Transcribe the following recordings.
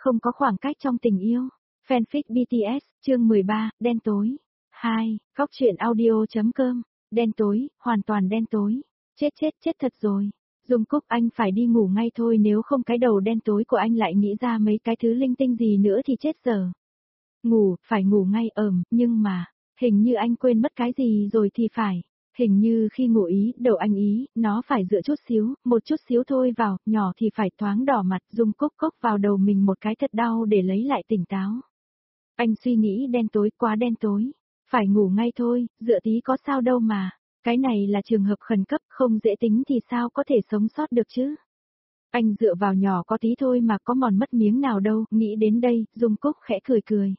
Không có khoảng cách trong tình yêu. Fanfic BTS, chương 13, đen tối. 2, góc truyện audio.com. Đen tối, hoàn toàn đen tối. Chết thật rồi. Jungkook, anh phải đi ngủ ngay thôi, nếu không cái đầu đen tối của anh lại nghĩ ra mấy cái thứ linh tinh gì nữa thì chết giờ. Ngủ, phải ngủ ngay. Nhưng mà, hình như anh quên mất cái gì rồi thì phải. Hình như khi ngủ đầu anh nó phải dựa chút xíu, một chút xíu thôi vào, nhỏ thì phải thoáng đỏ mặt. Jungkook cốc vào đầu mình một cái thật đau để lấy lại tỉnh táo. Anh suy nghĩ đen tối, quá đen tối. Phải ngủ ngay thôi, dựa tí có sao đâu mà. Cái này là trường hợp khẩn cấp, không dễ tính thì sao có thể sống sót được chứ. Anh dựa vào nhỏ có tí thôi mà có mòn mất miếng nào đâu. Nghĩ đến đây, Jungkook khẽ cười.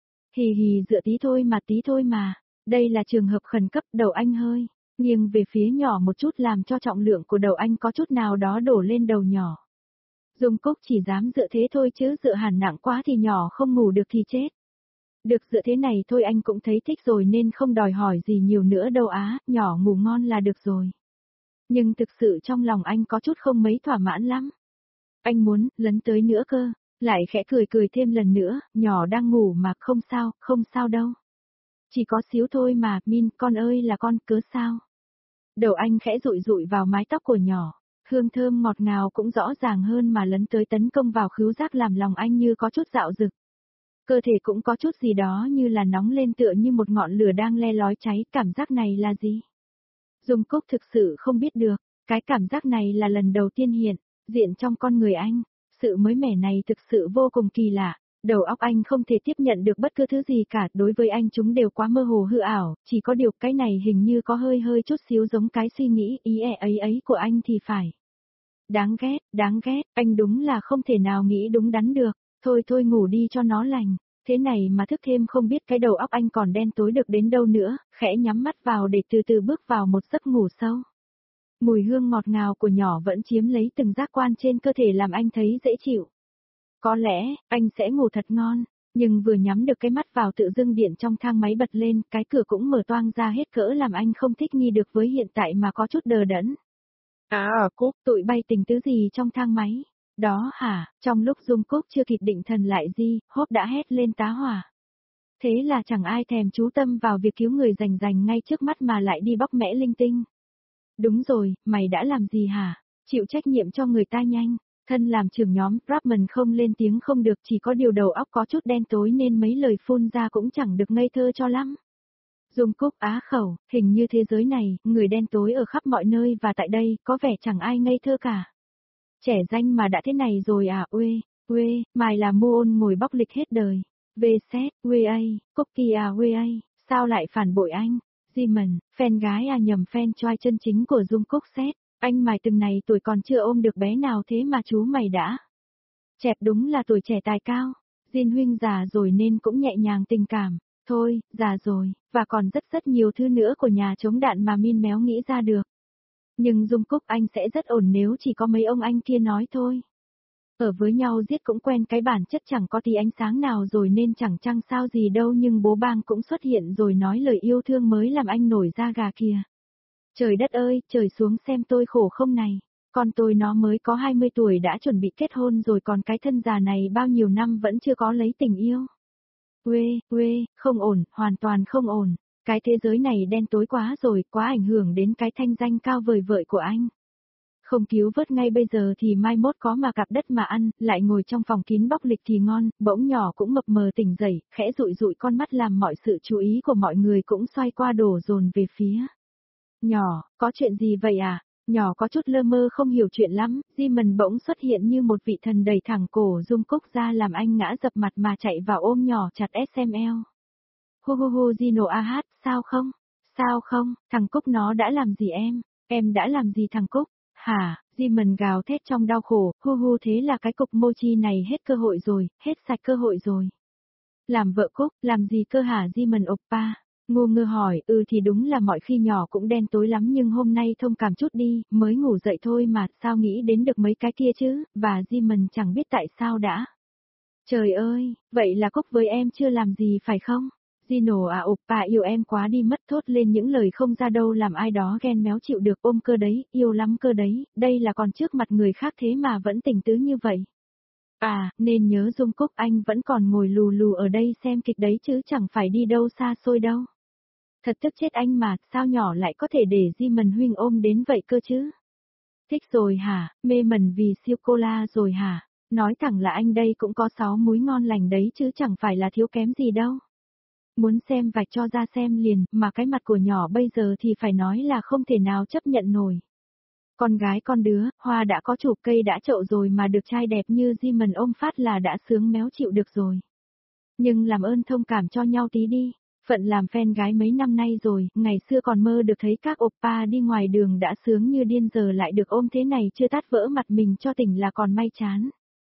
Hì, dựa tí thôi mà. Đây là trường hợp khẩn cấp. Đầu anh hơi nghiêng về phía nhỏ một chút làm cho trọng lượng của đầu anh có chút nào đó đổ lên đầu nhỏ. Jungkook chỉ dám dựa thế thôi chứ dựa hẳn nặng quá thì nhỏ không ngủ được thì chết. Được dựa thế này thôi anh cũng thấy thích rồi nên không đòi hỏi gì nhiều nữa đâu nhỏ ngủ ngon là được rồi. Nhưng thực sự trong lòng anh có chút không mấy thỏa mãn lắm. Anh muốn lấn tới nữa cơ, lại khẽ cười thêm lần nữa, nhỏ đang ngủ mà không sao đâu. Chỉ có xíu thôi mà, Min, con ơi là con, cớ sao? Đầu anh khẽ dụi vào mái tóc của nhỏ, hương thơm ngọt ngào cũng rõ ràng hơn mà lấn tới tấn công vào khứu giác làm lòng anh như có chút dạo dực. Cơ thể cũng có chút gì đó như là nóng lên tựa như một ngọn lửa đang le lói cháy, cảm giác này là gì? Jungkook thực sự không biết được, cái cảm giác này là lần đầu tiên hiện diện trong con người anh, sự mới mẻ này thực sự vô cùng kỳ lạ. Đầu óc anh không thể tiếp nhận được bất cứ thứ gì cả, đối với anh chúng đều quá mơ hồ hư ảo, chỉ có điều cái này hình như có hơi chút xíu giống cái suy nghĩ ấy của anh thì phải. Đáng ghét, anh đúng là không thể nào nghĩ đúng đắn được, thôi ngủ đi cho nó lành, thế này mà thức thêm không biết cái đầu óc anh còn đen tối được đến đâu nữa, khẽ nhắm mắt vào để từ từ bước vào một giấc ngủ sâu. Mùi hương ngọt ngào của nhỏ vẫn chiếm lấy từng giác quan trên cơ thể làm anh thấy dễ chịu. Có lẽ, anh sẽ ngủ thật ngon, nhưng vừa nhắm được cái mắt vào tự dưng điện trong thang máy bật lên, cái cửa cũng mở toang ra hết cỡ làm anh không thích nghi được với hiện tại mà có chút đờ đẫn. Cúc, tụi bay tình tứ gì trong thang máy? Đó hả, trong lúc Jungkook chưa kịp định thần lại Hốt đã hét lên tá hỏa. Thế là chẳng ai thèm chú tâm vào việc cứu người rành ngay trước mắt mà lại đi bóc mẽ linh tinh. Đúng rồi, mày đã làm gì hả? Chịu trách nhiệm cho người ta nhanh. Thân làm trưởng nhóm, Rapman không lên tiếng không được, chỉ có điều đầu óc có chút đen tối nên mấy lời phun ra cũng chẳng được ngây thơ cho lắm. Jungkook á khẩu, hình như thế giới này, người đen tối ở khắp mọi nơi và tại đây, có vẻ chẳng ai ngây thơ cả. Trẻ danh mà đã thế này rồi à, uê, mày là Moon ngồi bóc lịch hết đời. Cookie sao lại phản bội anh? Jimin, fan gái nhầm fan trai chân chính của Jungkook anh mày từng này tuổi còn chưa ôm được bé nào thế mà chú mày đã. Chẹp đúng là tuổi trẻ tài cao. Jin huynh già rồi nên cũng nhẹ nhàng tình cảm. Thôi, già rồi, và còn rất nhiều thứ nữa của nhà chống đạn mà Min méo nghĩ ra được. Nhưng Jungkook anh sẽ rất ổn nếu chỉ có mấy ông anh kia nói thôi. Ở với nhau giết cũng quen cái bản chất chẳng có tí ánh sáng nào rồi nên chẳng chăng sao gì đâu nhưng bố bang cũng xuất hiện rồi nói lời yêu thương mới làm anh nổi da gà kìa. Trời đất ơi, trời xuống xem tôi khổ không này. Con tôi nó mới có 20 tuổi đã chuẩn bị kết hôn rồi còn cái thân già này bao nhiêu năm vẫn chưa có lấy tình yêu. Không ổn, hoàn toàn không ổn. Cái thế giới này đen tối quá rồi, quá ảnh hưởng đến cái thanh danh cao vời vợi của anh. Không cứu vớt ngay bây giờ thì mai mốt có mà cặp đất mà ăn, lại ngồi trong phòng kín bóc lịch thì ngon, bỗng nhỏ cũng mập mờ tỉnh dậy, khẽ dụi con mắt làm mọi sự chú ý của mọi người cũng xoay qua đổ dồn về phía. Nhỏ, có chuyện gì vậy à? Nhỏ có chút lơ mơ không hiểu chuyện lắm, Jimin bỗng xuất hiện như một vị thần đẩy thẳng cổ Jungkook ra làm anh ngã dập mặt mà chạy vào ôm nhỏ chặt SML. Jino sao không, thằng Cúc nó đã làm gì em đã làm gì thằng Cúc? Hả, Jimin gào thét trong đau khổ, thế là cái cục mochi này hết cơ hội rồi, hết sạch cơ hội rồi. Làm vợ Cúc, làm gì cơ hả Jimin oppa? Ngô ngơ hỏi, thì đúng là mọi khi nhỏ cũng đen tối lắm nhưng hôm nay thông cảm chút đi, mới ngủ dậy thôi mà, sao nghĩ đến được mấy cái kia chứ, và Jimin chẳng biết tại sao đã. Trời ơi, vậy là Cúc với em chưa làm gì phải không? Jino oppa yêu em quá đi mất thốt lên những lời không ra đâu làm ai đó ghen méo chịu được ôm cơ đấy, yêu lắm cơ đấy, đây là còn trước mặt người khác thế mà vẫn tình tứ như vậy. À, nên nhớ Dung Cúc anh vẫn còn ngồi lù lù ở đây xem kịch đấy chứ chẳng phải đi đâu xa xôi đâu. Thật tức chết anh mà, sao nhỏ lại có thể để Di Mần huynh ôm đến vậy cơ chứ? Thích rồi hả, mê mẩn vì siêu cola rồi hả? Nói thẳng là anh đây cũng có 6 múi ngon lành đấy chứ chẳng phải là thiếu kém gì đâu. Muốn xem vạch cho ra xem liền, mà cái mặt của nhỏ bây giờ thì phải nói là không thể nào chấp nhận nổi. Con gái con đứa, hoa đã có chủ cây đã chậu rồi mà được trai đẹp như Di Mần ôm phát là đã sướng méo chịu được rồi. Nhưng làm ơn thông cảm cho nhau tí đi. Phận làm fan gái mấy năm nay rồi, ngày xưa còn mơ được thấy các oppa đi ngoài đường đã sướng như điên giờ lại được ôm thế này chưa tát vỡ mặt mình cho tỉnh là còn may chán.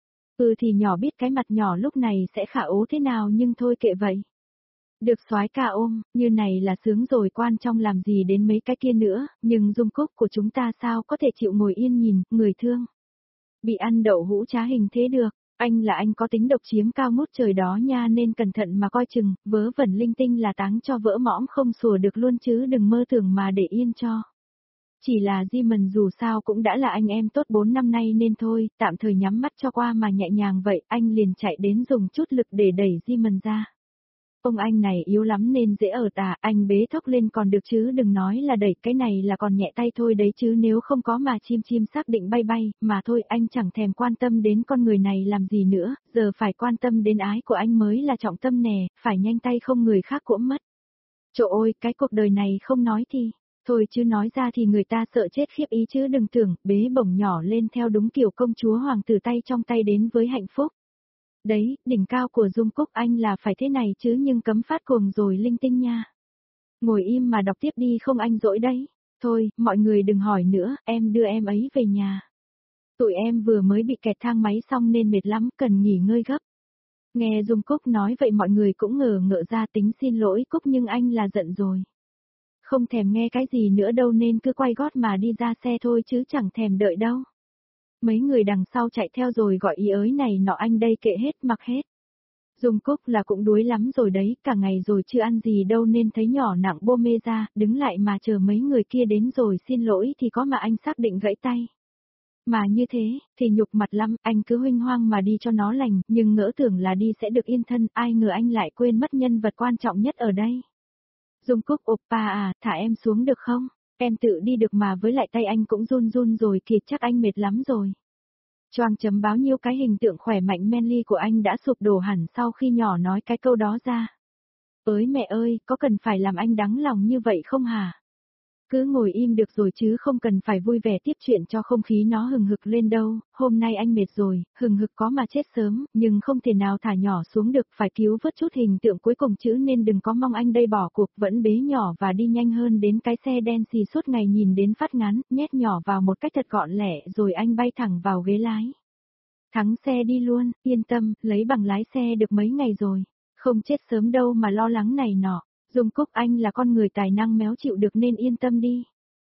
Thì nhỏ biết cái mặt nhỏ lúc này sẽ khả ố thế nào nhưng thôi kệ vậy. Được soái ca ôm, như này là sướng rồi quan trọng làm gì đến mấy cái kia nữa, nhưng Dung Cúc của chúng ta sao có thể chịu ngồi yên nhìn, người thương. Bị ăn đậu hũ trá hình thế được. Anh là anh có tính độc chiếm cao ngút trời đó nha nên cẩn thận mà coi chừng, vớ vẩn linh tinh là táng cho vỡ mõm không sủa được luôn chứ đừng mơ tưởng mà để yên cho. Chỉ là Di Mần dù sao cũng đã là anh em tốt 4 năm nay nên thôi, tạm thời nhắm mắt cho qua mà nhẹ nhàng vậy, anh liền chạy đến dùng chút lực để đẩy Di Mần ra. Ông anh này yếu lắm nên dễ ở tà, anh bế thốc lên còn được chứ đừng nói là đẩy cái này là còn nhẹ tay thôi đấy chứ nếu không có mà chim xác định bay bay, mà thôi anh chẳng thèm quan tâm đến con người này làm gì nữa, giờ phải quan tâm đến ái của anh mới là trọng tâm nè, phải nhanh tay không người khác cũng mất. Trời ơi, cái cuộc đời này không nói thì, thôi chứ nói ra thì người ta sợ chết khiếp ý chứ đừng tưởng, bế bổng nhỏ lên theo đúng kiểu công chúa hoàng tử tay trong tay đến với hạnh phúc. Đấy, đỉnh cao của Dung Cúc anh là phải thế này chứ nhưng cấm phát cuồng rồi linh tinh nha. Ngồi im mà đọc tiếp đi không anh dỗi đấy. Thôi, mọi người đừng hỏi nữa, em đưa em ấy về nhà. Tụi em vừa mới bị kẹt thang máy xong nên mệt lắm, cần nghỉ ngơi gấp. Nghe Dung Cúc nói vậy mọi người cũng ngờ ngợ ra tính xin lỗi Cúc nhưng anh là giận rồi. Không thèm nghe cái gì nữa đâu nên cứ quay gót mà đi ra xe thôi chứ chẳng thèm đợi đâu. Mấy người đằng sau chạy theo rồi gọi ý ới này nọ anh đây kệ hết mặc hết. Dung Cúc là cũng đuối lắm rồi đấy, cả ngày rồi chưa ăn gì đâu nên thấy nhỏ nặng bô mê ra, đứng lại mà chờ mấy người kia đến rồi xin lỗi thì có mà anh xác định gãy tay. Mà như thế, thì nhục mặt lắm, anh cứ huênh hoang mà đi cho nó lành, nhưng ngỡ tưởng là đi sẽ được yên thân, ai ngờ anh lại quên mất nhân vật quan trọng nhất ở đây. Dung Cúc oppa à, thả em xuống được không? Em tự đi được mà với lại tay anh cũng run run rồi kìa chắc anh mệt lắm rồi. Choang chấm báo nhiêu cái hình tượng khỏe mạnh manly của anh đã sụp đổ hẳn sau khi nhỏ nói cái câu đó ra. Ới mẹ ơi, có cần phải làm anh đắng lòng như vậy không hả? Cứ ngồi im được rồi chứ không cần phải vui vẻ tiếp chuyện cho không khí nó hừng hực lên đâu, hôm nay anh mệt rồi, hừng hực có mà chết sớm, nhưng không thể nào thả nhỏ xuống được, phải cứu vớt chút hình tượng cuối cùng chứ nên đừng có mong anh đây bỏ cuộc vẫn bế nhỏ và đi nhanh hơn đến cái xe đen xì suốt ngày nhìn đến phát ngán, nhét nhỏ vào một cách thật gọn lẹ rồi anh bay thẳng vào ghế lái. Thắng xe đi luôn, yên tâm, lấy bằng lái xe được mấy ngày rồi, không chết sớm đâu mà lo lắng này nọ. Dung Cúc anh là con người tài năng méo chịu được nên yên tâm đi.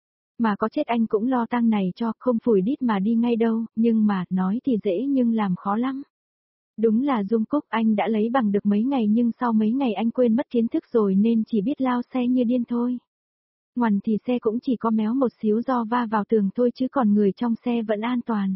Mà có chết anh cũng lo tang này cho, không phủi đít mà đi ngay đâu, nhưng mà, nói thì dễ nhưng làm khó lắm. Đúng là Dung Cúc anh đã lấy bằng được mấy ngày nhưng sau mấy ngày anh quên mất kiến thức rồi nên chỉ biết lao xe như điên thôi. Ngoằn thì xe cũng chỉ có méo một xíu do va vào tường thôi chứ còn người trong xe vẫn an toàn.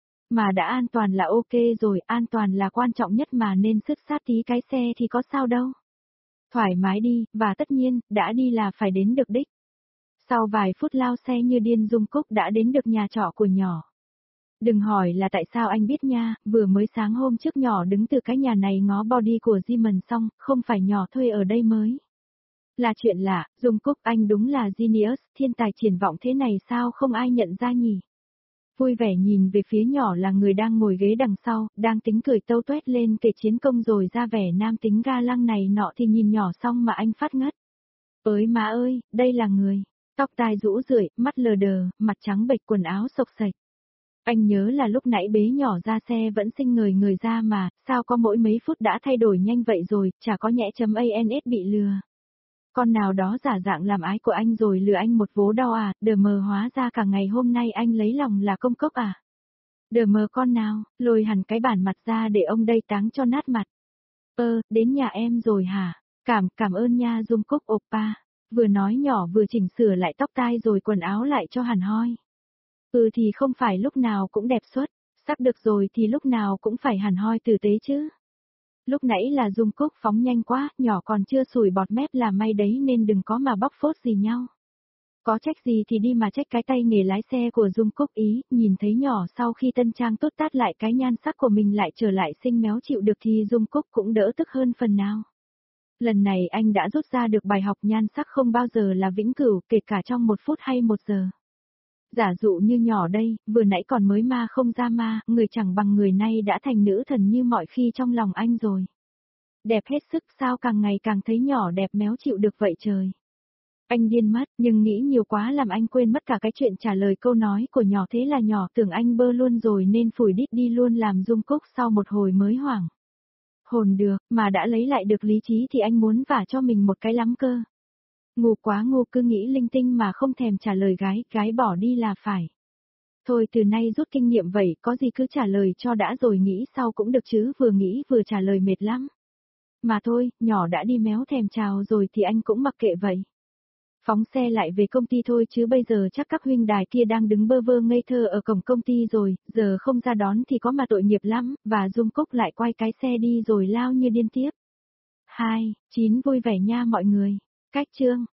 Mà đã an toàn là ok rồi, an toàn là quan trọng nhất mà nên sức sát tí cái xe thì có sao đâu. Thoải mái đi, và tất nhiên, đã đi là phải đến được đích. Sau vài phút lao xe như điên Dung Cúc đã đến được nhà trọ của nhỏ. Đừng hỏi là tại sao anh biết nha, vừa mới sáng hôm trước nhỏ đứng từ cái nhà này ngó body của Simon xong, không phải nhỏ thuê ở đây mới. Là chuyện lạ, Dung Cúc anh đúng là genius, thiên tài triển vọng thế này sao không ai nhận ra nhỉ? Vui vẻ nhìn về phía nhỏ là người đang ngồi ghế đằng sau, đang tính cười tâu tuét lên kể chiến công rồi ra vẻ nam tính ga lăng này nọ thì nhìn nhỏ xong mà anh phát ngất. Ơi má ơi, đây là người. Tóc tai rũ rượi, mắt lờ đờ, mặt trắng bệch quần áo xộc xệch. Anh nhớ là lúc nãy bế nhỏ ra xe vẫn xinh người ra mà, sao có mỗi mấy phút đã thay đổi nhanh vậy rồi, chả có nhẽ chấm ANS bị lừa. Con nào đó giả dạng làm ái của anh rồi lừa anh một vố đau à, đờ mờ hóa ra cả ngày hôm nay anh lấy lòng là công cốc à. Đờ mờ con nào, lôi hẳn cái bản mặt ra để ông đây táng cho nát mặt. Đến nhà em rồi hả? Cảm ơn nha Dung Cúc oppa. Vừa nói nhỏ vừa chỉnh sửa lại tóc tai rồi quần áo lại cho hẳn hoi. Thì không phải lúc nào cũng đẹp xuất. Sắp được rồi thì lúc nào cũng phải hẳn hoi tử tế chứ. Lúc nãy là Dung Cúc phóng nhanh quá, nhỏ còn chưa sủi bọt mép là may đấy nên đừng có mà bóc phốt gì nhau. Có trách gì thì đi mà trách cái tay nghề lái xe của Dung Cúc ý, nhìn thấy nhỏ sau khi tân trang tốt tát lại cái nhan sắc của mình lại trở lại xinh méo chịu được thì Dung Cúc cũng đỡ tức hơn phần nào. Lần này anh đã rút ra được bài học nhan sắc không bao giờ là vĩnh cửu, kể cả trong 1 phút hay 1 giờ. Giả dụ như nhỏ đây, vừa nãy còn mới ma không ra ma, người chẳng bằng người nay đã thành nữ thần như mọi khi trong lòng anh rồi. Đẹp hết sức sao càng ngày càng thấy nhỏ đẹp méo chịu được vậy trời. Anh điên mất, nhưng nghĩ nhiều quá làm anh quên mất cả cái chuyện trả lời câu nói của nhỏ, thế là nhỏ tưởng anh bơ luôn rồi nên phủi đít đi luôn làm Dung Cúc sau một hồi mới hoảng. Hồn được, mà đã lấy lại được lý trí thì anh muốn vả cho mình một cái lắm cơ. Ngu quá ngu, cứ nghĩ linh tinh mà không thèm trả lời gái bỏ đi là phải. Thôi từ nay rút kinh nghiệm vậy, có gì cứ trả lời cho đã rồi nghĩ sau cũng được chứ, vừa nghĩ vừa trả lời mệt lắm. Mà thôi, nhỏ đã đi méo thèm chào rồi thì anh cũng mặc kệ vậy. Phóng xe lại về công ty thôi chứ bây giờ chắc các huynh đài kia đang đứng bơ vơ ngây thơ ở cổng công ty rồi, giờ không ra đón thì có mà tội nghiệp lắm, và Dung Cúc lại quay cái xe đi rồi lao như điên tiếp. 2, 9 vui vẻ nha mọi người. Cách chương